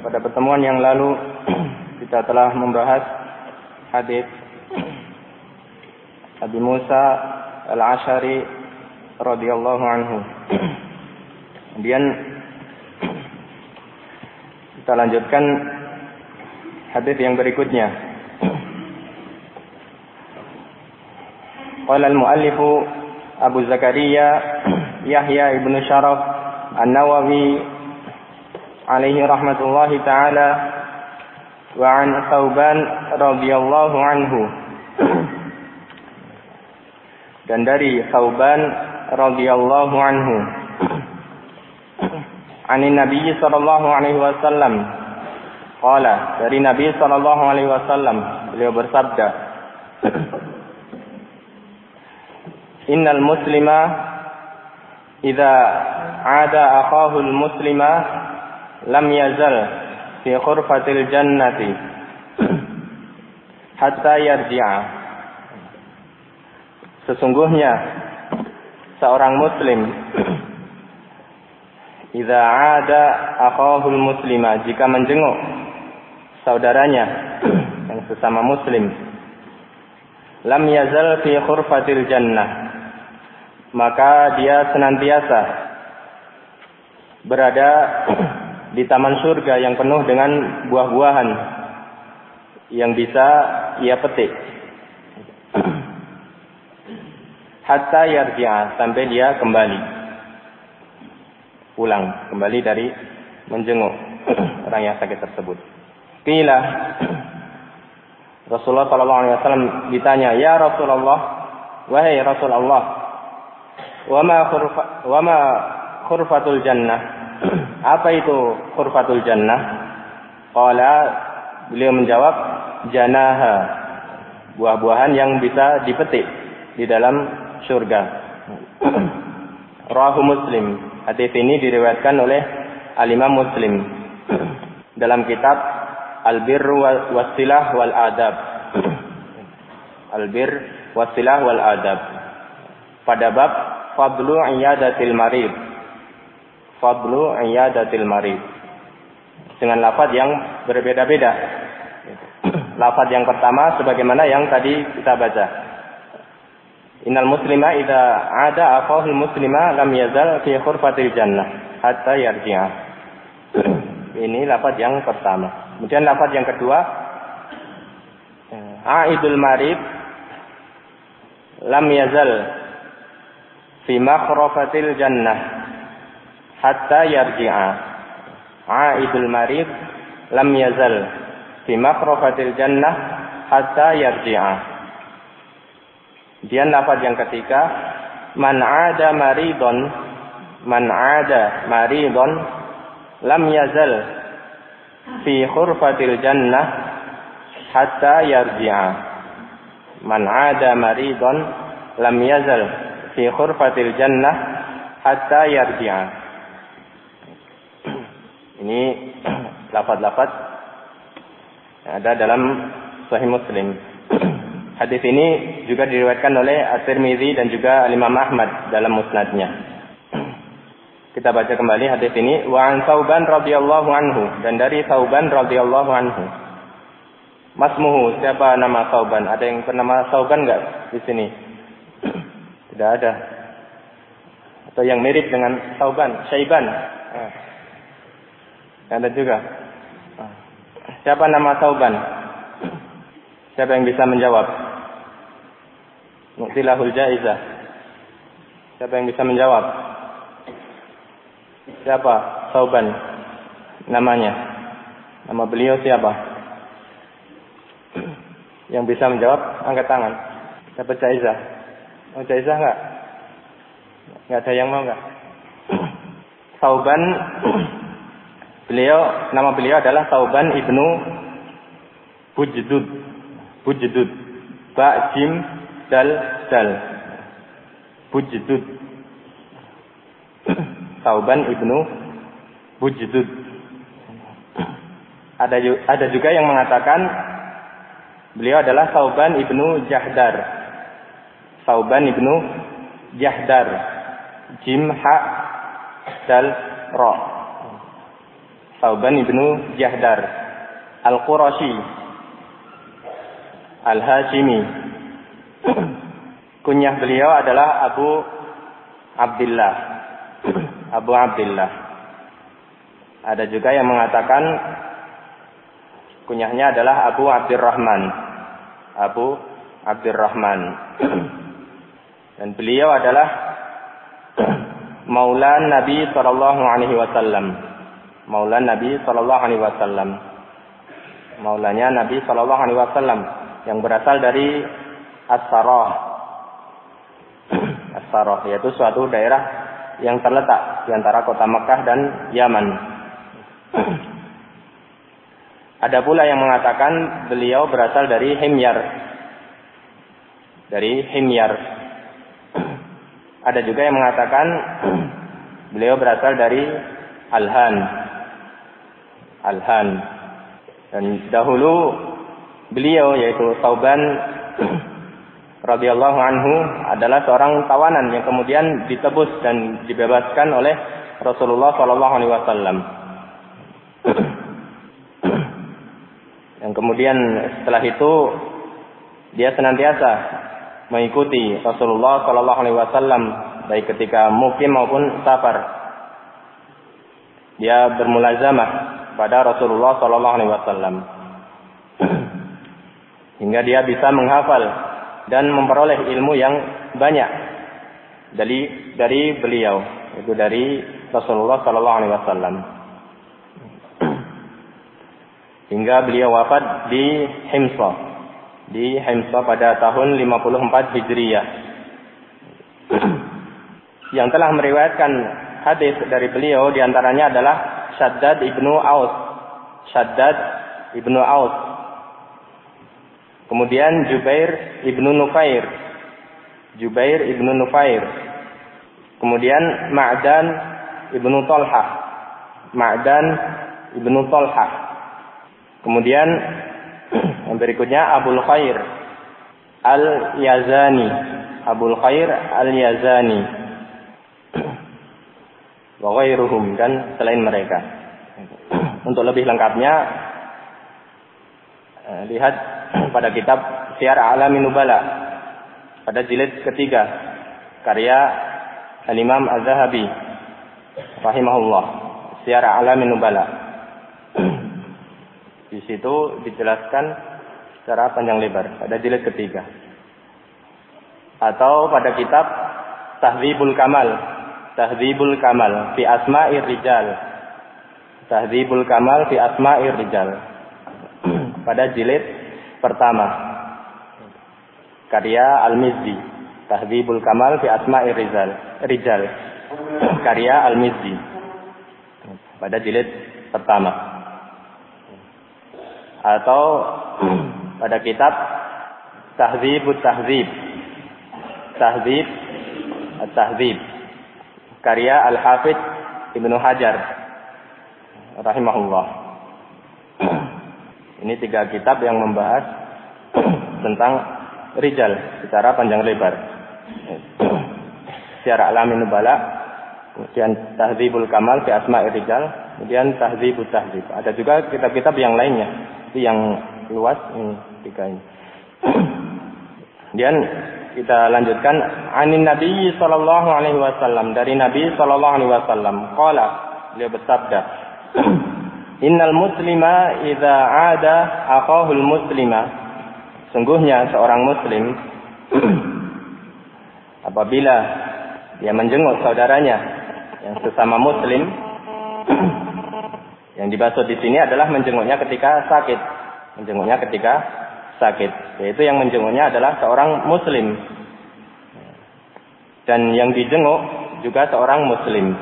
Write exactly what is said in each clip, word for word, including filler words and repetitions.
pada pertemuan yang lalu kita telah membahas hadis Abi Musa Al-Asy'ari radhiyallahu anhu. Kemudian kita lanjutkan hadis yang berikutnya. Qala al-muallif Abu Zakaria Yahya ibnu Syaraf An-Nawawi alaihi rahmatullahi ta'ala wa an Thauban radhiyallahu anhu. Dan dari Thauban radhiyallahu anhu anin Nabi sallallahu alaihi wasallam qala, dari Nabi sallallahu alaihi wasallam beliau bersabda, innal muslima idza ada akhahu al-muslima lam yazal fi khurfatil jannati hatta yarji'a. Sesungguhnya seorang muslim idza ada akhahu al-muslima, jika menjenguk saudaranya yang sesama muslim, lam yazal fi khurfatil jannah, maka dia senantiasa berada di taman surga yang penuh dengan buah-buahan yang bisa ia petik. Hatta yarji'a, sampai dia kembali pulang, kembali dari menjenguk orang yang sakit tersebut. Qila, Rasulullah sallallahu alaihi wasallam ditanya, ya Rasulullah, wahai Rasulullah, wama khurfa wama khurfatul jannah, apa itu khurfatul jannah? Qala, beliau menjawab, janaha, buah-buahan yang bisa dipetik di dalam surga. Rawahu Muslim, hadis ini diriwayatkan oleh Al-Imam Muslim dalam kitab Al-Birr Wasilah wal Adab. Al-Birr Wasilah wal Adab, pada bab Fadlu iyadatil marid. Fadlu iyadatil marid, dengan lafaz yang berbeda-beda. Lafaz yang pertama sebagaimana yang tadi kita baca, innal muslima idza ada akhahu muslima lam yazal fi khurfatil jannah hatta yarji'a. Ini lafaz yang pertama. Kemudian lafaz yang kedua, aidul marid lam yazal fi makhrafatil jannah hatta yarji'a. Aidul marid lam yazal fi makhrafatil jannah hatta yarji'a. Kemudian lafaz yang ketiga, man ada maridon, man ada maridon lam yazal fi khurfatil jannah hatta yarji'a. Man ada maridon lam yazal fi khurfatil jannah hatta yarji'a. Ini lafaz-lafaz yang ada dalam Sahih Muslim. Hadis ini juga diriwayatkan oleh At-Tirmidzi dan juga Imam Ahmad dalam musnadnya. Kita baca kembali hadis ini. Wa an Thauban radhiyallahu anhu, dan dari Thauban radhiyallahu anhu. Masmuhu, siapa nama Thauban? Ada yang bernama Thauban enggak di sini? Tidak ada. Atau yang mirip dengan Thauban, Syaiban. Nah. Ada juga. Siapa nama Thauban? Siapa yang bisa menjawab? Nu'tilahul jaizah. Siapa yang bisa menjawab? Siapa Thauban namanya? Nama beliau siapa? Yang bisa menjawab angkat tangan. Dapat jaizah. Mau jaizah enggak? Enggak ada yang mau enggak? Thauban, beliau, nama beliau adalah Thauban ibnu Bujdud. Bujdud, ba jim dal dal. Bujdud. Thauban ibnu Bujdud. Ada ada juga yang mengatakan beliau adalah Thauban ibnu Jahdar. Thauban ibnu Jahdar. Jim ha dal ra. Thauban ibnu Jahdar Al-Qurashi Al-Hashimi. Kunyah beliau adalah Abu Abdullah. Abu Abdullah. Ada juga yang mengatakan kunyahnya adalah Abu Abdurrahman. Abu Abdurrahman. Dan beliau adalah Maulan Nabi sallallahu alaihi wasallam. Maulan Nabi sallallahu alaihi wasallam. Maulanya Nabi sallallahu alaihi wasallam yang berasal dari As-Sarah. As-Sarah yaitu suatu daerah yang terletak di antara kota Makkah dan Yaman. Ada pula yang mengatakan beliau berasal dari Himyar. Dari Himyar. Ada juga yang mengatakan beliau berasal dari Al-Han. Al-Han. Dan dahulu beliau yaitu Thauban radhiyallahu anhu adalah seorang tawanan yang kemudian ditebus dan dibebaskan oleh Rasulullah sallallahu alaihi wasallam. Yang kemudian setelah itu dia senantiasa mengikuti Rasulullah sallallahu alaihi wasallam baik ketika mukim maupun safar. Dia bermulazamah pada Rasulullah sallallahu alaihi wasallam hingga dia bisa menghafal dan memperoleh ilmu yang banyak dari dari beliau, yaitu dari Rasulullah sallallahu alaihi wasallam. Hingga beliau wafat di Himsa. Di Himsa pada tahun lima puluh empat Hijriyah. Yang telah meriwayatkan hadis dari beliau diantaranya adalah Shaddad ibnu Aus. Shaddad ibnu Aus. Kemudian Jubair ibnu Nufair. Jubair ibnu Nufair. Kemudian Ma'dan ibnu Talhah. Ma'dan ibnu Talhah. Kemudian yang berikutnya Abul Khair Al-Yazani. Abul Khair Al-Yazani. Wa ghairuhum, dan selain mereka. Untuk lebih lengkapnya lihat pada kitab Syiar A'lamin Nubala pada jilid ketiga karya Al-Imam Az-Zahabi rahimahullah. Syiar A'lamin Nubala. Di situ dijelaskan secara panjang lebar pada jilid ketiga. Atau pada kitab Tahdzibul Kamal, Tahdzibul Kamal fi Asma'ir Rijal. Tahdzibul Kamal fi Asma'ir Rijal. Pada jilid pertama. Karya Al-Mizzi. Tahdzibul Kamal fi Asma'ir Rijal. Rijal. Karya Al-Mizzi. Pada jilid pertama. Atau pada kitab Tahdzibut Tahdzib. Tahdzib At-Tahdzib. Karya Al-Hafidz Ibnu Hajar rahimahullah. Ini tiga kitab yang membahas tentang rijal secara panjang lebar. Syiar A'lamin Nubala, kemudian Tahdzibul Kamal fi Asma'ir Rijal, kemudian Tahdzibut Tahdzib. Ada juga kitab-kitab yang lainnya. Itu yang luas ini tiga ini. Kemudian kita lanjutkan anin Nabi sallallahu alaihi wasallam, dari Nabi sallallahu alaihi wasallam qala, beliau bersabda, innal muslima idza aada akhahul muslima, sungguhnya seorang muslim apabila dia menjenguk saudaranya yang sesama muslim. Yang dimaksud di sini adalah menjenguknya ketika sakit, menjenguknya ketika sakit, yaitu yang menjenguknya adalah seorang muslim, dan yang dijenguk juga seorang muslim.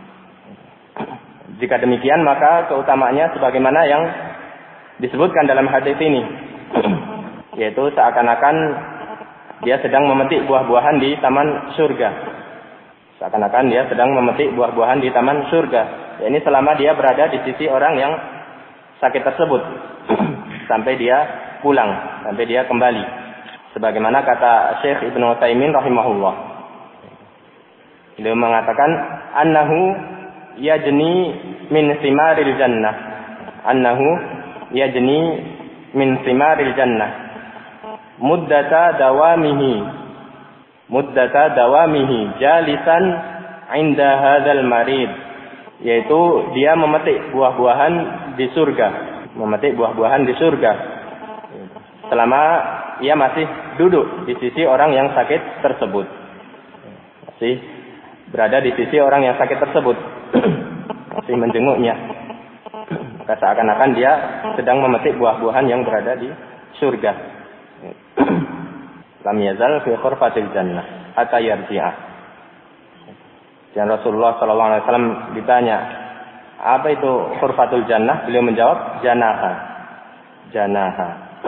Jika demikian maka keutamaannya sebagaimana yang disebutkan dalam hadis ini, yaitu seakan-akan dia sedang memetik buah-buahan di taman surga. Seakan-akan dia sedang memetik buah-buahan di taman surga. Ya, ini selama dia berada di sisi orang yang sakit tersebut sampai dia pulang, sampai dia kembali. Sebagaimana kata Syekh Ibnu Utsaimin rahimahullah. Beliau mengatakan annahu yajni min simaril jannah annahu yajni min simaril jannah muddata dawamihi muddata dawamihi jalisan inda hadzal marid, yaitu dia memetik buah-buahan di surga, memetik buah-buahan di surga selama ia masih duduk di sisi orang yang sakit tersebut, masih berada di sisi orang yang sakit tersebut, masih menjenguknya, maka seakan-akan dia sedang memetik buah-buahan yang berada di surga. Lam yazal fi khurfatil jannah hatta yarji'ah. Dan Rasulullah sallallahu alaihi wasallam ditanya, apa itu khurfatul jannah? Beliau menjawab, janaha. Janaha.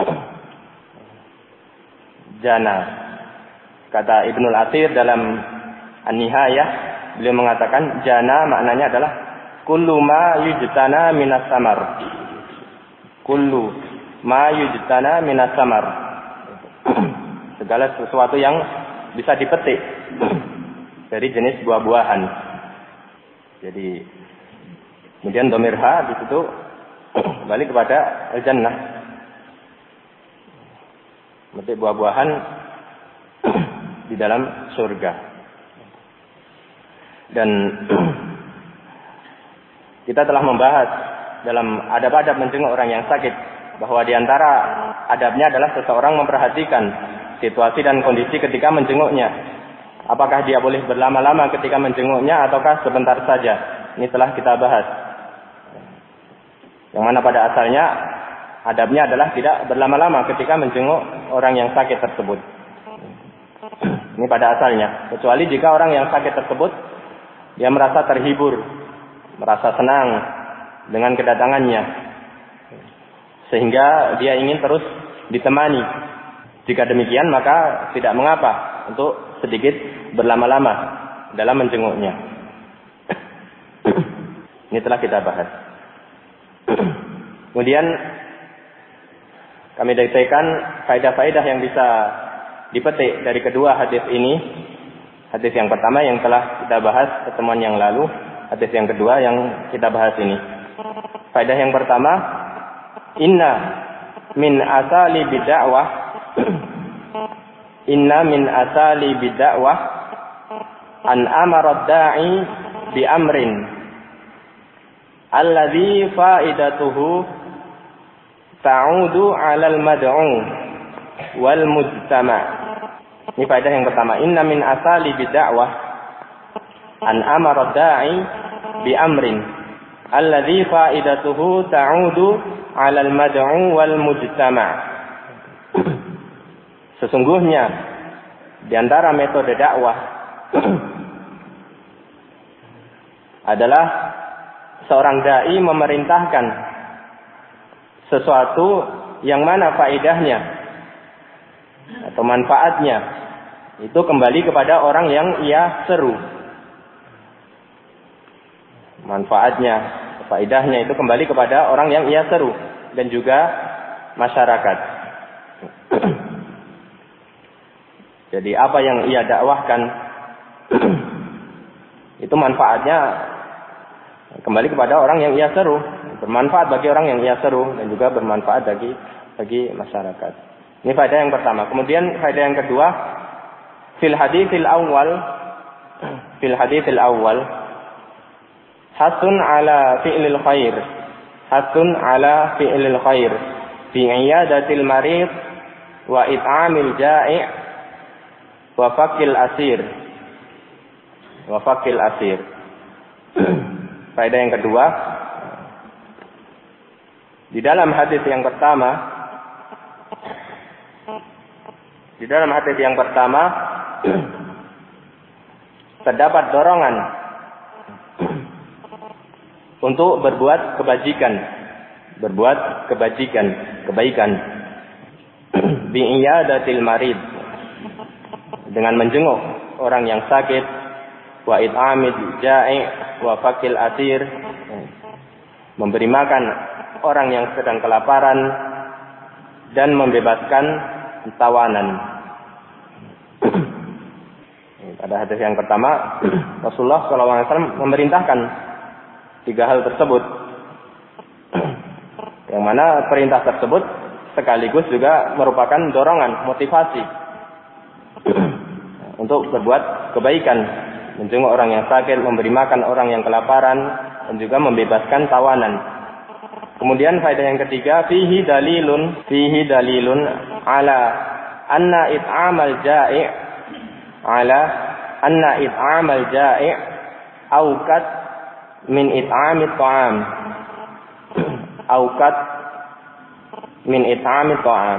Jana. Kata Ibnul Athir dalam An-Nihayah, beliau mengatakan jana maknanya adalah kullu ma yujtana minas samar. Kullu ma yujtana minas samar. Segala sesuatu yang bisa dipetik dari jenis buah-buahan. Jadi kemudian dhamir ha di situ balik kepada al-jannah. Memetik buah-buahan di dalam surga. Dan kita telah membahas dalam adab-adab menjenguk orang yang sakit bahwa di antara adabnya adalah seseorang memperhatikan situasi dan kondisi ketika menjenguknya. Apakah dia boleh berlama-lama ketika menjenguknya ataukah sebentar saja? Ini telah kita bahas. Yang mana pada asalnya adabnya adalah tidak berlama-lama ketika menjenguk orang yang sakit tersebut. Ini pada asalnya. Kecuali jika orang yang sakit tersebut dia merasa terhibur, merasa senang dengan kedatangannya, sehingga dia ingin terus ditemani. Jika demikian maka tidak mengapa untuk sedikit berlama-lama dalam menjenguknya. Ini telah kita bahas. Kemudian kami dikatakan faedah-faedah yang bisa dipetik dari kedua hadis ini. Hadis yang pertama yang telah kita bahas pertemuan yang lalu, hadis yang kedua yang kita bahas ini. Faedah yang pertama, inna min asali bid'awah Inna min asali bid'awah an amara da'i bi amrin alladhi faidatuhu ta'udu 'alal mad'u wal mujtama'. Ini faedah yang pertama. Inna min asali bid'awah an amara da'i bi amrin alladhi faidatuhu ta'udu 'alal mad'u wal mujtama'. Sesungguhnya di antara metode dakwah adalah seorang dai memerintahkan sesuatu yang mana faedahnya atau manfaatnya itu kembali kepada orang yang ia seru. Manfaatnya, faedahnya itu kembali kepada orang yang ia seru dan juga masyarakat. Jadi apa yang ia dakwahkan itu manfaatnya kembali kepada orang yang ia seru, bermanfaat bagi orang yang ia seru dan juga bermanfaat bagi bagi masyarakat. Ini faedah yang pertama. Kemudian faedah yang kedua, fil haditsil awal fil haditsil awal hasun ala fi'lil khair hasun ala fi'lil khair fi iyadatil marid wa it'amil ja'i' wa fakil asir wa fakil asir. Faedah yang kedua, di dalam hadis yang pertama di dalam hadis yang pertama terdapat dorongan untuk berbuat kebajikan, berbuat kebajikan, kebaikan bi iyadatil marid, dengan menjenguk orang yang sakit, wa it'amid ja'i wa fakil asir, memberi makan orang yang sedang kelaparan dan membebaskan tawanan. Pada hadis yang pertama Rasulullah shallallahu alaihi wasallam memerintahkan tiga hal tersebut. Yang mana perintah tersebut sekaligus juga merupakan dorongan, motivasi untuk berbuat kebaikan, menjenguk orang yang sakit, memberi makan orang yang kelaparan, dan juga membebaskan tawanan. Kemudian faedah yang ketiga, fihi dalilun, fihi dalilun ala anna it'amal ja'i' ala anna it'amal ja'i' auqat min it'amit ta'am. Auqat min it'amit ta'am.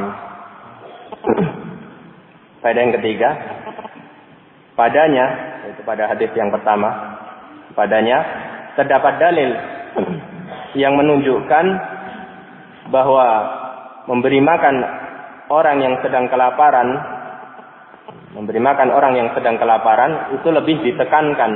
Faedah yang ketiga, padanya, yaitu pada hadis yang pertama, padanya terdapat dalil yang menunjukkan bahwa memberi makan orang yang sedang kelaparan, memberi makan orang yang sedang kelaparan itu lebih ditekankan,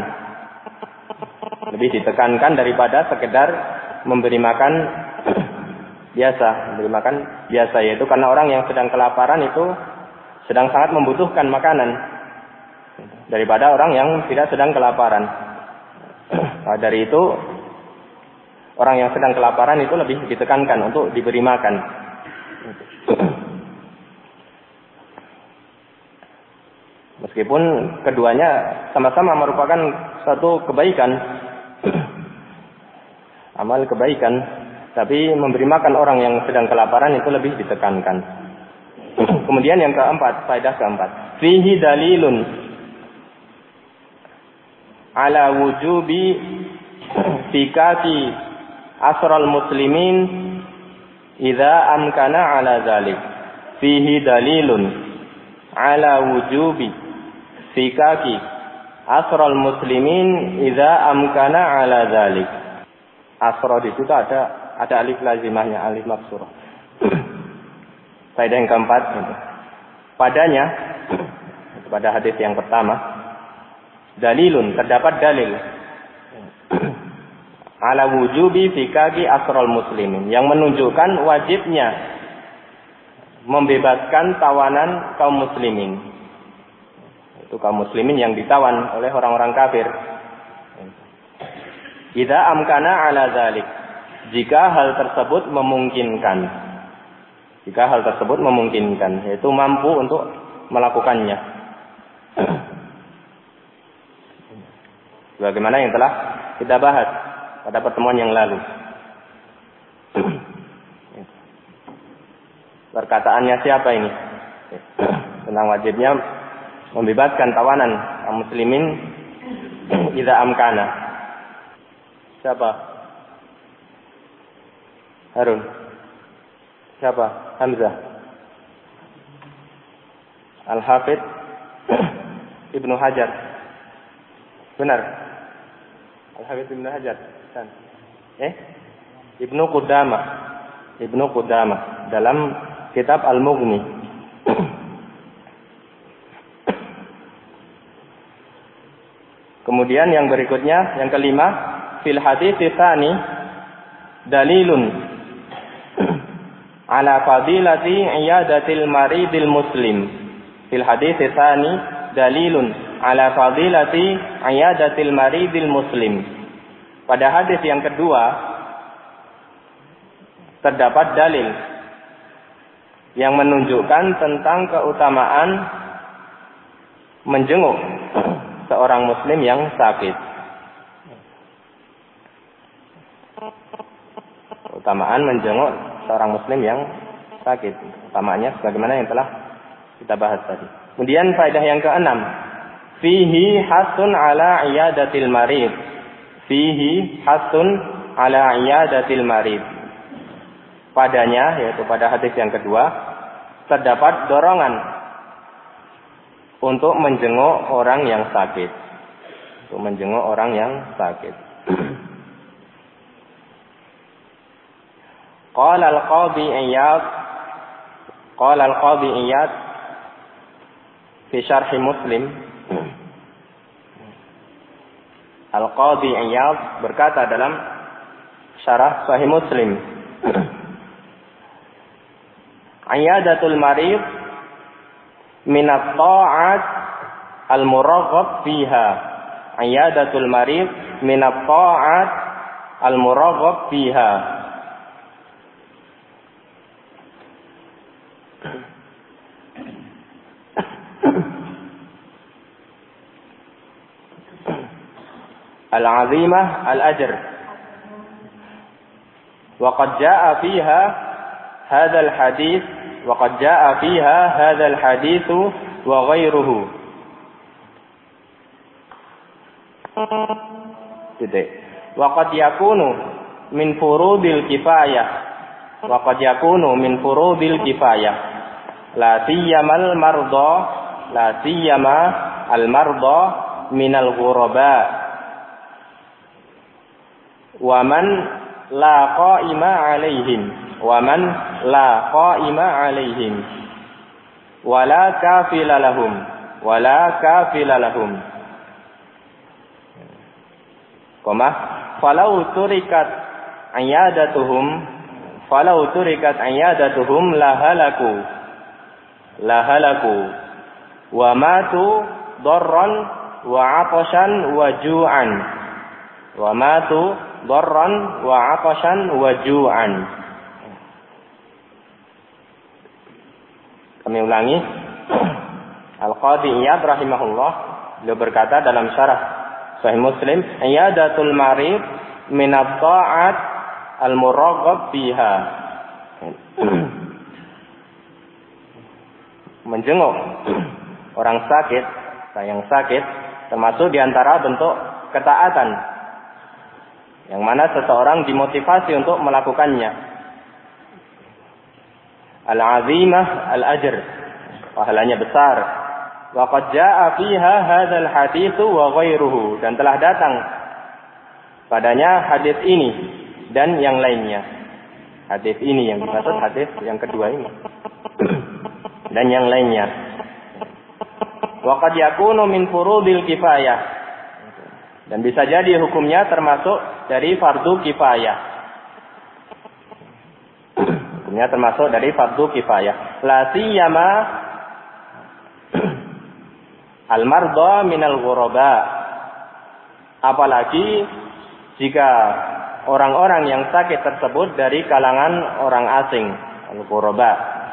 lebih ditekankan daripada sekedar memberi makan biasa, memberi makan biasa, yaitu karena orang yang sedang kelaparan itu sedang sangat membutuhkan makanan daripada orang yang tidak sedang kelaparan. Nah, dari itu orang yang sedang kelaparan itu lebih ditekankan untuk diberi makan. Meskipun keduanya sama-sama merupakan suatu kebaikan, amal kebaikan, tapi memberi makan orang yang sedang kelaparan itu lebih ditekankan. Kemudian yang keempat, faedah keempat, fihi dalilun ala wujubi fikati asral muslimin idza amkana ala zalik. Fihi dalilun ala wujubi fikati asral muslimin idza amkana ala zalik. Asra di situ ada ada alif lazimahnya, alif maksurah. Faedah yang keempat, padanya pada hadis yang pertama, dalilun, terdapat dalil ala wujubi fikaki asral muslimin, yang menunjukkan wajibnya membebaskan tawanan kaum muslimin. Itu kaum muslimin yang ditawan oleh orang-orang kafir. Idza amkana ala zalik, jika hal tersebut memungkinkan. Jika hal tersebut memungkinkan, yaitu mampu untuk melakukannya. Bagaimana yang telah kita bahas pada pertemuan yang lalu. Perkataannya siapa ini? Tentang wajibnya membebaskan tawanan kaum muslimin idza amkana. Siapa? Harun. Siapa? Hamzah. Al-Hafidh Ibnu Hajar. Benar? Al-Hafidh Ibnu Hajar. Eh? Ibnu Qudamah. Ibnu Qudamah dalam kitab Al-Mughni. Kemudian yang berikutnya, yang kelima, fil hadits tsani dalilun ala fadilati iyadatil maridil muslim. Fil hadits tsani dalilun ala fadilati iyadatil maridil muslim. Pada hadis yang kedua terdapat dalil yang menunjukkan tentang keutamaan menjenguk seorang muslim yang sakit. Keutamaan menjenguk seorang muslim yang sakit. Utamaannya sebagaimana yang telah kita bahas tadi. Kemudian faedah yang keenam, fihi hasun ala iyadatil marid. Fihi hasun ala iyadatil marid. Padanya, yaitu pada hadis yang kedua, terdapat dorongan untuk menjenguk orang yang sakit. Untuk menjenguk orang yang sakit. Qala al-Qadhi Iyad, Qala al-Qadhi Iyad fi syarh Muslim. Al-Qadhi Iyad berkata dalam syarah Sahih Muslim, Iyadatul marid min at-ta'at al-muraghab fiha. Iyadatul marid min at-ta'at al-muraghab fiha. Al-azimah al-ajr. Wa qad jaa'a fiha hadzal hadits wa qad jaa'a fiha hadzal haditsu wa ghairuhu. Titik. Wa qad yakunu min furudil kifayah. Wa qad yakunu min furudil kifayah. La siyamal marda, la siyama al marda minal ghuraba. Wa man la qa'ima 'alaihim, wa man la qa'ima 'alaihim, wa la kafila lahum, wa la kafila lahum. Koma, falau turikat ayadatuhum, falau turikat ayadatuhum la halaku, la halaku, wa matu darran wa 'atashan wa ju'an, wa matu darran wa 'atashan wa ju'an. Kami ulangi. Al-Qadhi Iyad rahimahullah, beliau berkata dalam syarah Sahih Muslim, iyadatul marid min at-ta'at al-muraghab fiha. Menjenguk orang sakit, yang sakit, termasuk diantara bentuk ketaatan, yang mana seseorang dimotivasi untuk melakukannya. Al-azimah al-ajr, pahalanya besar. Wa qad jaa'a fiha hadzal hadits wa ghairuhu, dan telah datang padanya hadis ini dan yang lainnya. Hadis ini yang dimaksud hadis yang kedua ini. Dan yang lainnya. Wa qad yakunu min furudil kifayah, dan bisa jadi hukumnya termasuk dari fardu kifayah. Hukumnya termasuk dari fardu kifayah. La siyama al-marda minal ghuraba. Apalagi jika orang-orang yang sakit tersebut dari kalangan orang asing, al-ghuraba.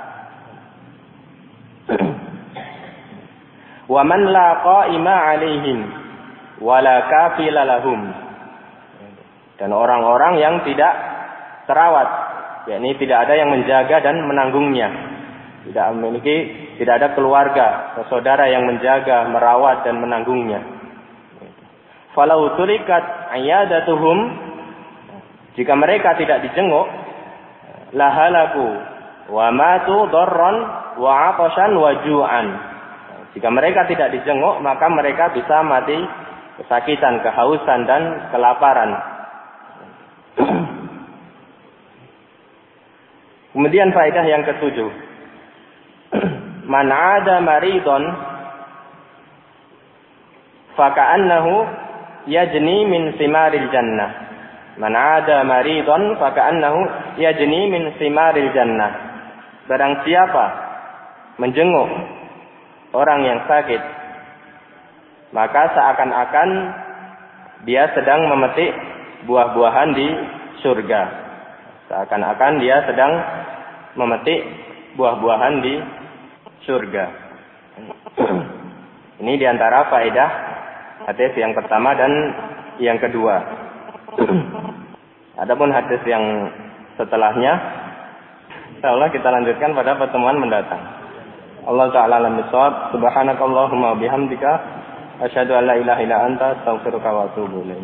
Wa man la qa'ima 'alaihim wala kafila lahum, dan orang-orang yang tidak terawat, yakni tidak ada yang menjaga dan menanggungnya, tidak memiliki, tidak ada keluarga, saudara yang menjaga, merawat dan menanggungnya. Falau turikat ayadatuhum, jika mereka tidak dijenguk, lahalaku wa matu darran wa 'atashan wa ju'an. Jika mereka tidak dijenguk, maka mereka bisa mati kesakitan, kehausan dan kelaparan. Kemudian faedah yang ketujuh. Man 'ada maridon faka'annahu yajni min simaril jannah. Man 'ada maridon faka'annahu yajni min simaril jannah. Barang siapa menjenguk orang yang sakit, maka seakan-akan dia sedang memetik buah-buahan di surga. Seakan-akan dia sedang memetik buah-buahan di surga. Ini diantara faedah hadis yang pertama dan yang kedua. Adapun hadis yang setelahnya, insyaallah kita lanjutkan pada pertemuan mendatang. Allah Ta'ala alam bisawab. Subhanakallahumma bihamdika asyhadu an la ilaha illa anta astaghfiruka wa atubu ilaik.